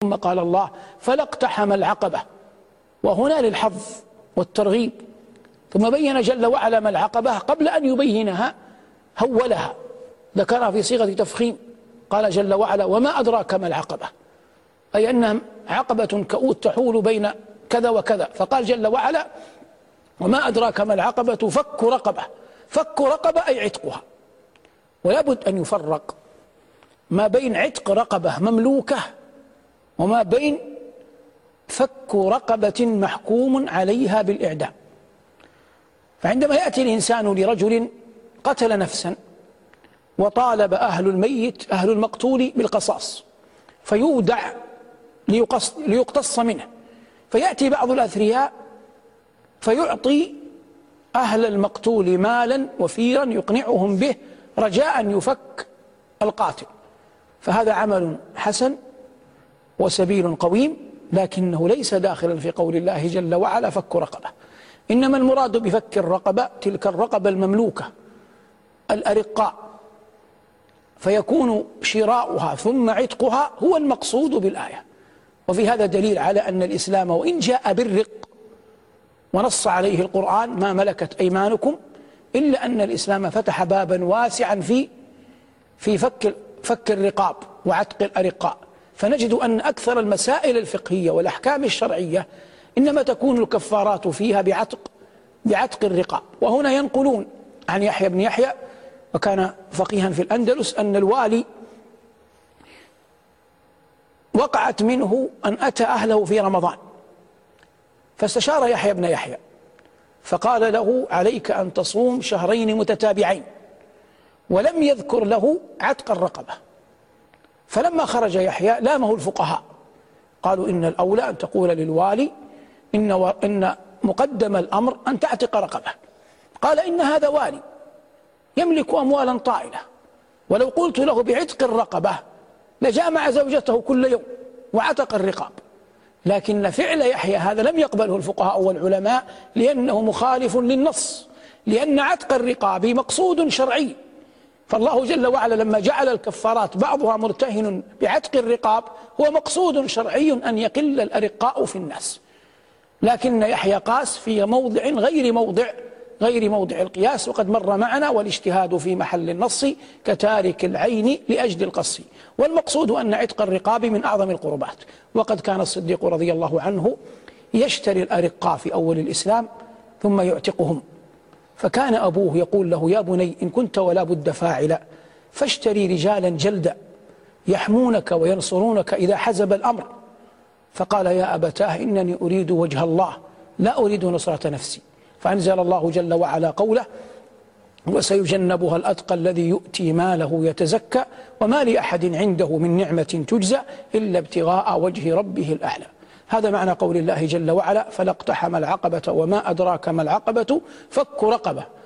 ثم قال الله فلا اقتحم العقبة، وهنا للحظ والترغيب. ثم بين جل وعلا ما العقبة قبل أن يبينها هولها، ذكرها في صيغة تفخيم. قال جل وعلا وما أدراك ما العقبة، أي أنها عقبة كؤوت تحول بين كذا وكذا. فقال جل وعلا وما أدراك ما العقبة فك رقبة. فك رقبة أي عتقها، ولا بد أن يفرق ما بين عتق رقبة مملوكة وما بين فك رقبة محكوم عليها بالإعدام. فعندما يأتي الإنسان لرجل قتل نفسا وطالب أهل الميت أهل المقتول بالقصاص فيودع ليقتص منه، فيأتي بعض الأثرياء فيعطي أهل المقتول مالا وفيرا يقنعهم به رجاء يفك القاتل، فهذا عمل حسن وسبيل قويم، لكنه ليس داخلا في قول الله جل وعلا فك رقبة. إنما المراد بفك الرقبة تلك الرقبة المملوكة الأرقاء، فيكون شراؤها ثم عتقها هو المقصود بالآية. وفي هذا دليل على أن الإسلام وإن جاء بالرق ونص عليه القرآن ما ملكت أيمانكم، إلا أن الإسلام فتح بابا واسعا في فك الرقاب وعتق الأرقاء. فنجد أن أكثر المسائل الفقهية والأحكام الشرعية إنما تكون الكفارات فيها بعتق الرقاب. وهنا ينقلون عن يحيى بن يحيى وكان فقيها في الأندلس أن الوالي وقعت منه أن أتى أهله في رمضان، فاستشار يحيى بن يحيى فقال له عليك أن تصوم شهرين متتابعين، ولم يذكر له عتق الرقبة. فلما خرج يحيى لامه الفقهاء قالوا إن الأولى أن تقول للوالي إن مقدم الأمر أن تعتق رقبة. قال إن هذا والي يملك أموالا طائلة، ولو قلت له بعتق الرقبة لجامع زوجته كل يوم وعتق الرقاب. لكن فعل يحيى هذا لم يقبله الفقهاء والعلماء لأنه مخالف للنص، لأن عتق الرقاب مقصود شرعي. فالله جل وعلا لما جعل الكفارات بعضها مرتهن بعتق الرقاب هو مقصود شرعي أن يقل الأرقاء في الناس. لكن يحيى قاس في موضع غير موضع القياس، وقد مر معنا والاجتهاد في محل النص كتارك العين لأجل القص. والمقصود أن عتق الرقاب من أعظم القربات. وقد كان الصديق رضي الله عنه يشتري الأرقاء في أول الإسلام ثم يعتقهم، فكان أبوه يقول له يا بني إن كنت ولا بد فاعلا فاشتري رجالا جلدا يحمونك وينصرونك إذا حزب الأمر. فقال يا أبتاه إنني أريد وجه الله لا أريد نصرة نفسي. فأنزل الله جل وعلا قوله وسيجنبها الأتقى الذي يؤتي ماله يتزكى وما لأحد عنده من نعمة تجزى إلا ابتغاء وجه ربه الأعلى. هذا معنى قول الله جل وعلا فلا اقتحم العقبة وما أدراك ما العقبة فك رقبة.